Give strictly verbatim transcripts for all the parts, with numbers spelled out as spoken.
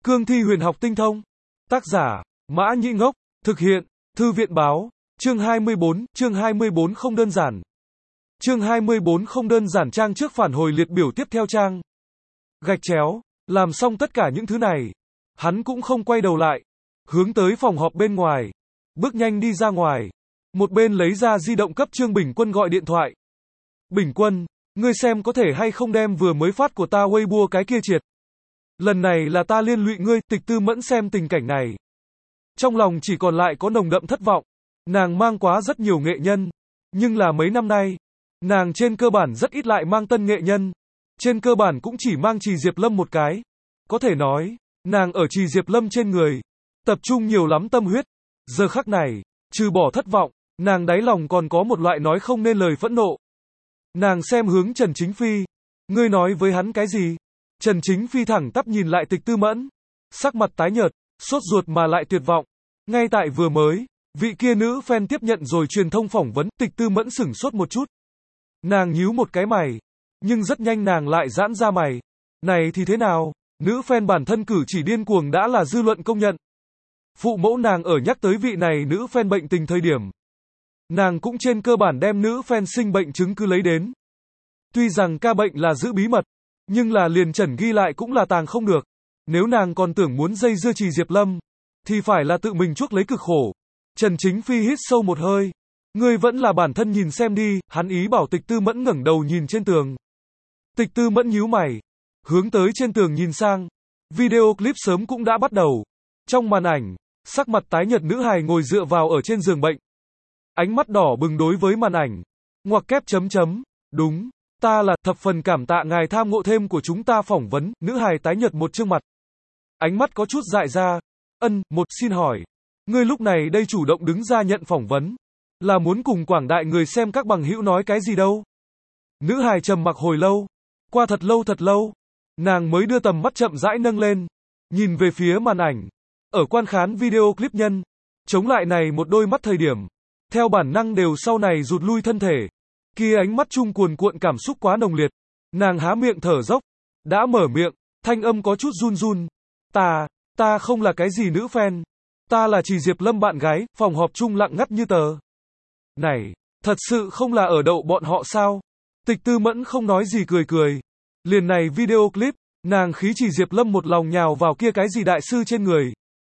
Cương thi huyền học tinh thông. Tác giả, Mã Nhĩ Ngốc. Thực hiện, Thư viện báo. Chương hai mươi bốn, chương hai mươi bốn không đơn giản. Chương hai mươi bốn không đơn giản trang trước phản hồi liệt biểu tiếp theo trang. Gạch chéo, làm xong tất cả những thứ này. Hắn cũng không quay đầu lại. Hướng tới phòng họp bên ngoài. Bước nhanh đi ra ngoài. Một bên lấy ra di động cấp Trương Bình Quân gọi điện thoại. Bình Quân, ngươi xem có thể hay không đem vừa mới phát của ta Weibo cái kia triệt. Lần này là ta liên lụy ngươi. Tịch Tư Mẫn xem tình cảnh này. Trong lòng chỉ còn lại có nồng đậm thất vọng. Nàng mang quá rất nhiều nghệ nhân. Nhưng là mấy năm nay, nàng trên cơ bản rất ít lại mang tân nghệ nhân. Trên cơ bản cũng chỉ mang Trì Diệp Lâm một cái. Có thể nói, nàng ở Trì Diệp Lâm trên người, tập trung nhiều lắm tâm huyết. Giờ khắc này, trừ bỏ thất vọng, nàng đáy lòng còn có một loại nói không nên lời phẫn nộ. Nàng xem hướng Trần Chính Phi. Ngươi nói với hắn cái gì? Trần Chính Phi thẳng tắp nhìn lại Tịch Tư Mẫn. Sắc mặt tái nhợt, sốt ruột mà lại tuyệt vọng. Ngay tại vừa mới, vị kia nữ fan tiếp nhận rồi truyền thông phỏng vấn. Tịch Tư Mẫn sửng sốt một chút. Nàng nhíu một cái mày. Nhưng rất nhanh nàng lại giãn ra mày. Này thì thế nào? Nữ fan bản thân cử chỉ điên cuồng đã là dư luận công nhận. Phụ mẫu nàng ở nhắc tới vị này nữ fan bệnh tình thời điểm. Nàng cũng trên cơ bản đem nữ fan sinh bệnh chứng cứ lấy đến. Tuy rằng ca bệnh là giữ bí mật, nhưng là liền trần ghi lại cũng là tàng không được. Nếu nàng còn tưởng muốn dây dưa Trì Diệp Lâm, thì phải là tự mình chuốc lấy cực khổ. Trần Chính Phi hít sâu một hơi. Ngươi vẫn là bản thân nhìn xem đi, hắn ý bảo Tịch Tư Mẫn ngẩng đầu nhìn trên tường. Tịch Tư Mẫn nhíu mày, hướng tới trên tường nhìn sang. Video clip sớm cũng đã bắt đầu. Trong màn ảnh, sắc mặt tái nhợt nữ hài ngồi dựa vào ở trên giường bệnh. Ánh mắt đỏ bừng đối với màn ảnh. Ngoặc kép chấm chấm. Đúng, ta là thập phần cảm tạ ngài tham ngộ thêm của chúng ta phỏng vấn. Nữ hài tái nhợt một trương mặt. Ánh mắt có chút dại ra. Ân, một xin hỏi. Ngươi lúc này đây chủ động đứng ra nhận phỏng vấn. Là muốn cùng quảng đại người xem các bằng hữu nói cái gì đâu? Nữ hài trầm mặc hồi lâu. Qua thật lâu thật lâu. Nàng mới đưa tầm mắt chậm rãi nâng lên. Nhìn về phía màn ảnh. Ở quan khán video clip nhân. Chống lại này một đôi mắt thời điểm. Theo bản năng đều sau này rụt lui thân thể. Kia ánh mắt chung cuồn cuộn cảm xúc quá nồng liệt. Nàng há miệng thở dốc. Đã mở miệng. Thanh âm có chút run run. Ta, ta không là cái gì nữ fan. Ta là Trì Diệp Lâm bạn gái. Phòng họp chung lặng ngắt như tờ. Này, thật sự không là ở đậu bọn họ sao? Tịch Tư Mẫn không nói gì cười cười. Liền này video clip, nàng khí Trì Diệp Lâm một lòng nhào vào kia cái gì đại sư trên người.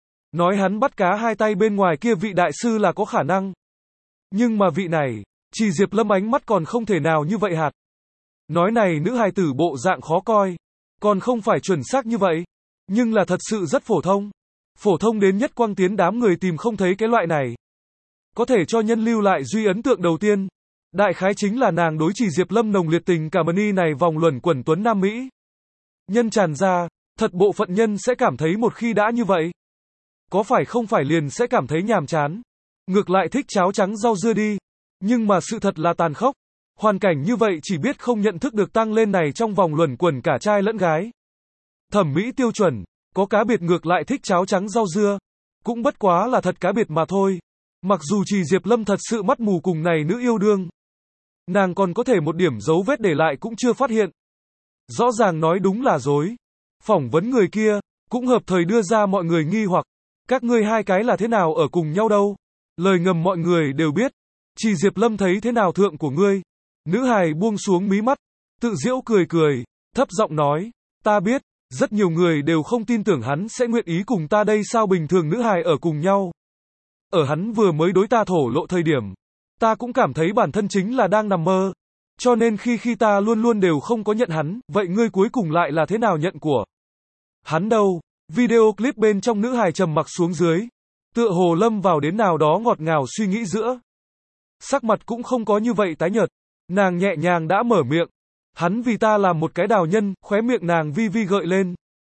Nói hắn bắt cá hai tay bên ngoài kia vị đại sư là có khả năng. Nhưng mà vị này, Trì Diệp Lâm ánh mắt còn không thể nào như vậy hạt. Nói này nữ hài tử bộ dạng khó coi. Còn không phải chuẩn xác như vậy. Nhưng là thật sự rất phổ thông. Phổ thông đến nhất quang tiến đám người tìm không thấy cái loại này. Có thể cho nhân lưu lại duy ấn tượng đầu tiên. Đại khái chính là nàng đối Trì Diệp Lâm nồng liệt tình cảm ni này vòng luẩn quẩn tuấn Nam Mỹ. Nhân tràn ra, thật bộ phận nhân sẽ cảm thấy một khi đã như vậy. Có phải không phải liền sẽ cảm thấy nhàm chán. Ngược lại thích cháo trắng rau dưa đi. Nhưng mà sự thật là tàn khốc. Hoàn cảnh như vậy chỉ biết không nhận thức được tăng lên này trong vòng luẩn quẩn cả trai lẫn gái. Thẩm mỹ tiêu chuẩn, có cá biệt ngược lại thích cháo trắng rau dưa. Cũng bất quá là thật cá biệt mà thôi. Mặc dù Trì Diệp Lâm thật sự mắt mù cùng này nữ yêu đương. Nàng còn có thể một điểm dấu vết để lại cũng chưa phát hiện. Rõ ràng nói đúng là dối. Phỏng vấn người kia, cũng hợp thời đưa ra mọi người nghi hoặc. Các ngươi hai cái là thế nào ở cùng nhau đâu? Lời ngầm mọi người đều biết. Trì Diệp Lâm thấy thế nào thượng của ngươi? Nữ hài buông xuống mí mắt. Tự giễu cười cười. Thấp giọng nói. Ta biết, rất nhiều người đều không tin tưởng hắn sẽ nguyện ý cùng ta đây sao bình thường nữ hài ở cùng nhau. Ở hắn vừa mới đối ta thổ lộ thời điểm. Ta cũng cảm thấy bản thân chính là đang nằm mơ. Cho nên khi khi ta luôn luôn đều không có nhận hắn. Vậy ngươi cuối cùng lại là thế nào nhận của hắn đâu? Video clip bên trong nữ hài trầm mặc xuống dưới. Tựa hồ lâm vào đến nào đó ngọt ngào suy nghĩ giữa. Sắc mặt cũng không có như vậy tái nhợt. Nàng nhẹ nhàng đã mở miệng. Hắn vì ta làm một cái đào nhân. Khóe miệng nàng vi vi gợi lên.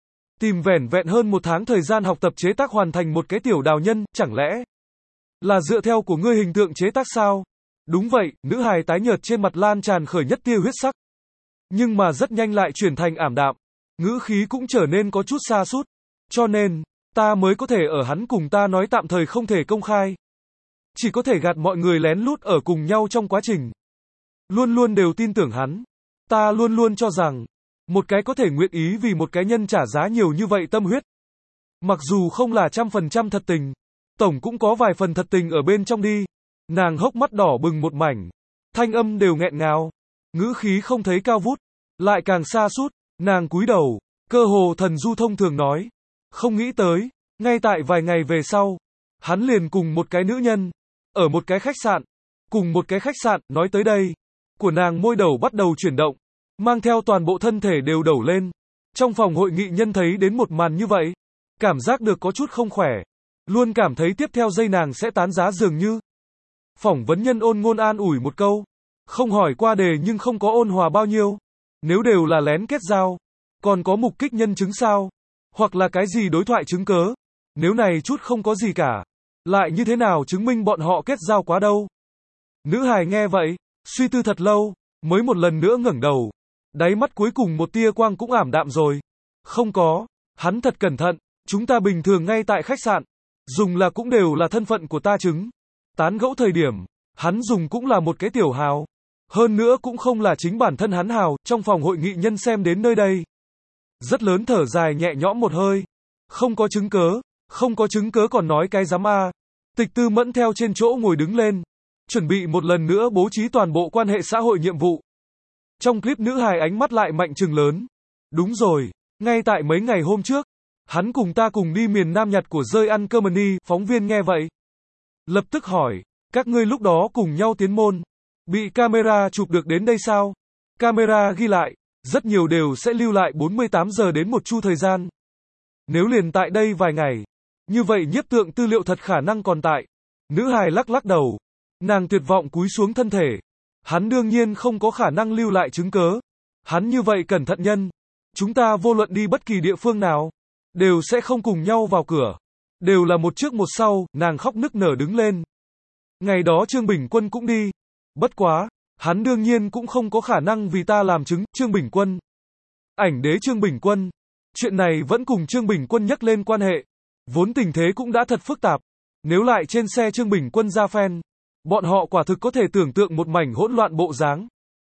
Tìm vẻn vẹn hơn một tháng thời gian học tập chế tác hoàn thành một cái tiểu đào nhân. Chẳng lẽ là dựa theo của ngươi hình tượng chế tác sao? Đúng vậy, nữ hài tái nhợt trên mặt lan tràn khởi nhất tia huyết sắc. Nhưng mà rất nhanh lại chuyển thành ảm đạm. Ngữ khí cũng trở nên có chút xa sút. Cho nên, ta mới có thể ở hắn cùng ta nói tạm thời không thể công khai. Chỉ có thể gạt mọi người lén lút ở cùng nhau trong quá trình. Luôn luôn đều tin tưởng hắn. Ta luôn luôn cho rằng, một cái có thể nguyện ý vì một cái nhân trả giá nhiều như vậy tâm huyết. Mặc dù không là trăm phần trăm thật tình, tổng cũng có vài phần thật tình ở bên trong đi. Nàng hốc mắt đỏ bừng một mảnh, thanh âm đều nghẹn ngào, ngữ khí không thấy cao vút, lại càng xa sút. Nàng cúi đầu, cơ hồ thần du thông thường nói, không nghĩ tới, ngay tại vài ngày về sau, hắn liền cùng một cái nữ nhân, ở một cái khách sạn, cùng một cái khách sạn, nói tới đây, của nàng môi đầu bắt đầu chuyển động, mang theo toàn bộ thân thể đều đẩu lên. Trong phòng hội nghị nhân thấy đến một màn như vậy, cảm giác được có chút không khỏe, luôn cảm thấy tiếp theo giây nàng sẽ tán giá dường như. Phỏng vấn nhân ôn ngôn an ủi một câu, không hỏi qua đề nhưng không có ôn hòa bao nhiêu, nếu đều là lén kết giao, còn có mục kích nhân chứng sao, hoặc là cái gì đối thoại chứng cớ, nếu này chút không có gì cả, lại như thế nào chứng minh bọn họ kết giao quá đâu. Nữ hài nghe vậy, suy tư thật lâu, mới một lần nữa ngẩng đầu, đáy mắt cuối cùng một tia quang cũng ảm đạm rồi. Không có, hắn thật cẩn thận, chúng ta bình thường ngay tại khách sạn, dùng là cũng đều là thân phận của ta chứng. Tán gẫu thời điểm, hắn dùng cũng là một cái tiểu hào. Hơn nữa cũng không là chính bản thân hắn hào, trong phòng hội nghị nhân xem đến nơi đây. Rất lớn thở dài nhẹ nhõm một hơi. Không có chứng cớ, không có chứng cớ còn nói cái dám a. Tịch Tư Mẫn theo trên chỗ ngồi đứng lên, chuẩn bị một lần nữa bố trí toàn bộ quan hệ xã hội nhiệm vụ. Trong clip nữ hài ánh mắt lại mạnh trừng lớn. Đúng rồi, ngay tại mấy ngày hôm trước, hắn cùng ta cùng đi miền Nam Nhật của rơi ăn cơm đi. Phóng viên nghe vậy, lập tức hỏi, các ngươi lúc đó cùng nhau tiến môn, bị camera chụp được đến đây sao? Camera ghi lại, rất nhiều đều sẽ lưu lại bốn mươi tám giờ đến một chu thời gian. Nếu liền tại đây vài ngày, như vậy nhiếp tượng tư liệu thật khả năng còn tại. Nữ hài lắc lắc đầu, nàng tuyệt vọng cúi xuống thân thể. Hắn đương nhiên không có khả năng lưu lại chứng cớ. Hắn như vậy cẩn thận nhân, chúng ta vô luận đi bất kỳ địa phương nào, đều sẽ không cùng nhau vào cửa. Đều là một trước một sau, nàng khóc nức nở đứng lên. Ngày đó Trương Bình Quân cũng đi. Bất quá, hắn đương nhiên cũng không có khả năng vì ta làm chứng. Trương Bình Quân, ảnh đế Trương Bình Quân. Chuyện này vẫn cùng Trương Bình Quân nhắc lên quan hệ. Vốn tình thế cũng đã thật phức tạp. Nếu lại trên xe Trương Bình Quân ra phen, bọn họ quả thực có thể tưởng tượng một mảnh hỗn loạn bộ dáng.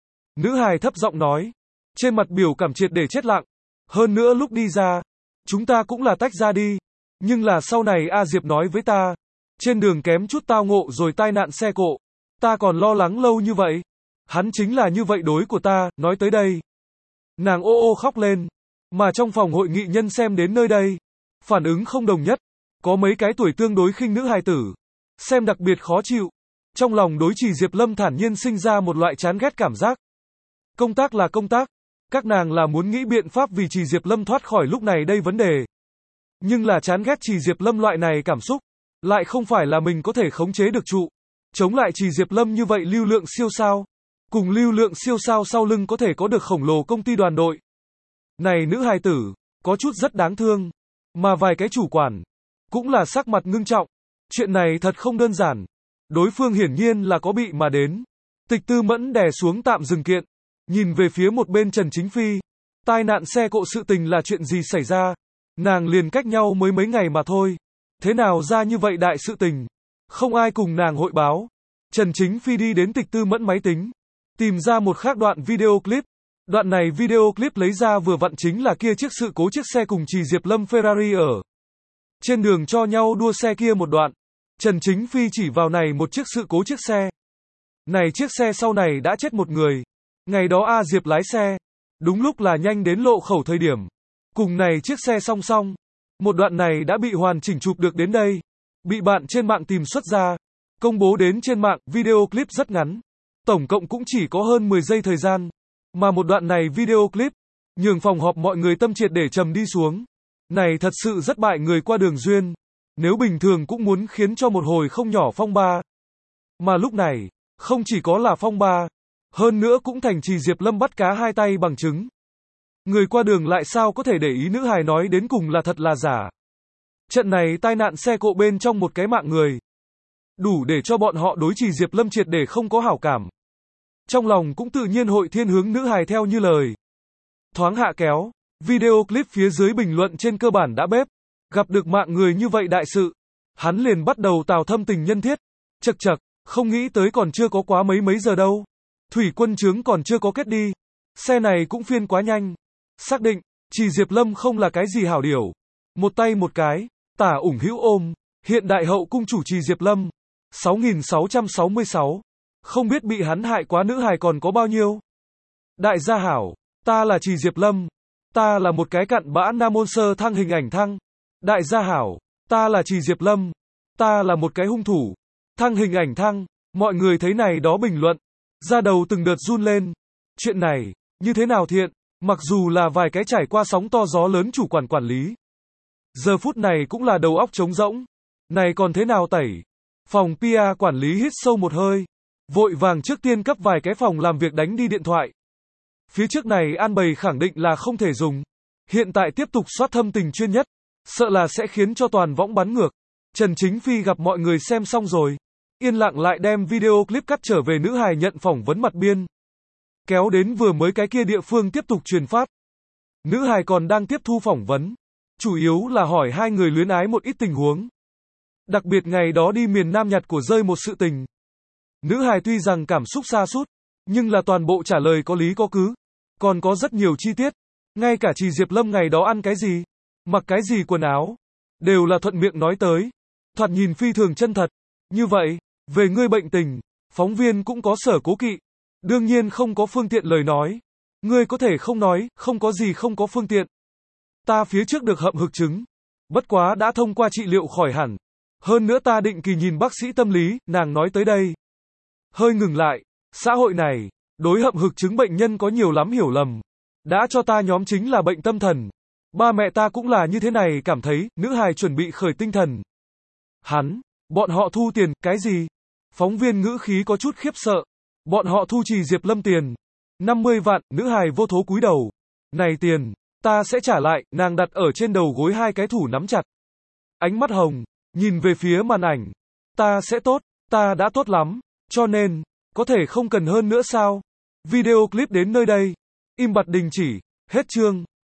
Nữ hài thấp giọng nói, trên mặt biểu cảm triệt để chết lặng. Hơn nữa lúc đi ra, chúng ta cũng là tách ra đi. Nhưng là sau này A Diệp nói với ta, trên đường kém chút tao ngộ rồi tai nạn xe cộ. Ta còn lo lắng lâu như vậy. Hắn chính là như vậy đối của ta. Nói tới đây, nàng ô ô khóc lên. Mà trong phòng hội nghị nhân xem đến nơi đây, phản ứng không đồng nhất. Có mấy cái tuổi tương đối khinh nữ hài tử, xem đặc biệt khó chịu. Trong lòng đối Trì Diệp Lâm thản nhiên sinh ra một loại chán ghét cảm giác. Công tác là công tác, các nàng là muốn nghĩ biện pháp vì Trì Diệp Lâm thoát khỏi lúc này đây vấn đề. Nhưng là chán ghét Trì Diệp Lâm loại này cảm xúc, lại không phải là mình có thể khống chế được trụ. Chống lại Trì Diệp Lâm như vậy lưu lượng siêu sao, cùng lưu lượng siêu sao sau lưng có thể có được khổng lồ công ty đoàn đội. Này nữ hài tử, có chút rất đáng thương, mà vài cái chủ quản, cũng là sắc mặt ngưng trọng. Chuyện này thật không đơn giản. Đối phương hiển nhiên là có bị mà đến. Tịch Tư Mẫn đè xuống tạm dừng kiện, nhìn về phía một bên Trần Chính Phi. Tai nạn xe cộ sự tình là chuyện gì xảy ra? Nàng liền cách nhau mới mấy ngày mà thôi. Thế nào ra như vậy đại sự tình? Không ai cùng nàng hội báo. Trần Chính Phi đi đến Tịch Tư Mẫn máy tính, tìm ra một khác đoạn video clip. Đoạn này video clip lấy ra vừa vặn chính là kia chiếc sự cố chiếc xe cùng Trì Diệp Lâm Ferrari ở trên đường cho nhau đua xe kia một đoạn. Trần Chính Phi chỉ vào này một chiếc sự cố chiếc xe. Này chiếc xe sau này đã chết một người. Ngày đó A Diệp lái xe, đúng lúc là nhanh đến lộ khẩu thời điểm. Cùng này chiếc xe song song. Một đoạn này đã bị hoàn chỉnh chụp được đến đây. Bị bạn trên mạng tìm xuất ra. Công bố đến trên mạng, video clip rất ngắn. Tổng cộng cũng chỉ có hơn mười giây thời gian. Mà một đoạn này video clip, nhường phòng họp mọi người tâm triệt để trầm đi xuống. Này thật sự rất bại người qua đường duyên. Nếu bình thường cũng muốn khiến cho một hồi không nhỏ phong ba. Mà lúc này, không chỉ có là phong ba, hơn nữa cũng thành Trì Diệp Lâm bắt cá hai tay bằng chứng. Người qua đường lại sao có thể để ý nữ hài nói đến cùng là thật là giả. Trận này tai nạn xe cộ bên trong một cái mạng người, đủ để cho bọn họ đối Trì Diệp Lâm triệt để không có hảo cảm. Trong lòng cũng tự nhiên hội thiên hướng nữ hài theo như lời. Thoáng hạ kéo, video clip phía dưới bình luận trên cơ bản đã bếp. Gặp được mạng người như vậy đại sự, hắn liền bắt đầu tào thâm tình nhân thiết. Chật chật, không nghĩ tới còn chưa có quá mấy mấy giờ đâu. Thủy quân trướng còn chưa có kết đi. Xe này cũng phiên quá nhanh. Xác định, Trì Diệp Lâm không là cái gì hảo điều. Một tay một cái, tả ủng hữu ôm, hiện đại hậu cung chủ trì Diệp Lâm. sáu nghìn sáu trăm sáu mươi sáu. Không biết bị hắn hại quá nữ hài còn có bao nhiêu. Đại gia hảo, ta là trì Diệp Lâm. Ta là một cái cặn bã nam môn sơ thăng hình ảnh thăng. Đại gia hảo, ta là trì Diệp Lâm. Ta là một cái hung thủ. Thăng hình ảnh thăng. Mọi người thấy này đó bình luận. Da đầu từng đợt run lên. Chuyện này, như thế nào thiện? Mặc dù là vài cái trải qua sóng to gió lớn chủ quản quản lý. Giờ phút này cũng là đầu óc trống rỗng. Này còn thế nào tẩy? Phòng pê e quản lý hít sâu một hơi. Vội vàng trước tiên cấp vài cái phòng làm việc đánh đi điện thoại. Phía trước này an bày khẳng định là không thể dùng. Hiện tại tiếp tục soát thâm tình chuyên nhất. Sợ là sẽ khiến cho toàn võng bắn ngược. Trần Chính Phi gặp mọi người xem xong rồi. Yên lặng lại đem video clip cắt trở về nữ hài nhận phỏng vấn mặt biên. Kéo đến vừa mới cái kia địa phương tiếp tục truyền phát. Nữ hài còn đang tiếp thu phỏng vấn. Chủ yếu là hỏi hai người luyến ái một ít tình huống. Đặc biệt ngày đó đi miền Nam nhặt của rơi một sự tình. Nữ hài tuy rằng cảm xúc sa sút, nhưng là toàn bộ trả lời có lý có cứ. Còn có rất nhiều chi tiết. Ngay cả trì Diệp Lâm ngày đó ăn cái gì, mặc cái gì quần áo, đều là thuận miệng nói tới. Thoạt nhìn phi thường chân thật. Như vậy, về ngươi bệnh tình, phóng viên cũng có sở cố kỵ. Đương nhiên không có phương tiện lời nói. Ngươi có thể không nói, không có gì không có phương tiện. Ta phía trước được hậm hực chứng. Bất quá đã thông qua trị liệu khỏi hẳn. Hơn nữa ta định kỳ nhìn bác sĩ tâm lý, nàng nói tới đây. Hơi ngừng lại, xã hội này, đối hậm hực chứng bệnh nhân có nhiều lắm hiểu lầm. Đã cho ta nhóm chính là bệnh tâm thần. Ba mẹ ta cũng là như thế này cảm thấy, nữ hài chuẩn bị khởi tinh thần. Hắn, bọn họ thu tiền, cái gì? Phóng viên ngữ khí có chút khiếp sợ. Bọn họ thu trì Diệp Lâm tiền. năm mươi vạn, nữ hài vô thố cúi đầu. Này tiền, ta sẽ trả lại, nàng đặt ở trên đầu gối hai cái thủ nắm chặt. Ánh mắt hồng, nhìn về phía màn ảnh. Ta sẽ tốt, ta đã tốt lắm, cho nên, có thể không cần hơn nữa sao? Video clip đến nơi đây. Im bặt đình chỉ, hết chương.